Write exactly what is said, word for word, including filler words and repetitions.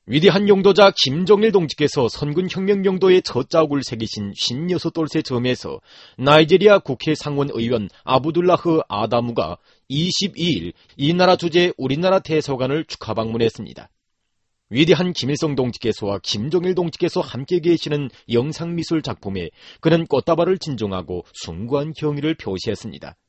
위대한 용도자 김정일 동지께서 선군혁명 용도의 첫 자국을 새기신 오십육 돌째 점에서 나이지리아 국회 상원의원 아부둘라흐 아다무가 이십이일 이 나라 주재 우리나라 대사관을 축하 방문했습니다. 위대한 김일성 동지께서와 김정일 동지께서 함께 계시는 영상미술 작품에 그는 꽃다발을 진정하고 숭고한 경의를 표시했습니다.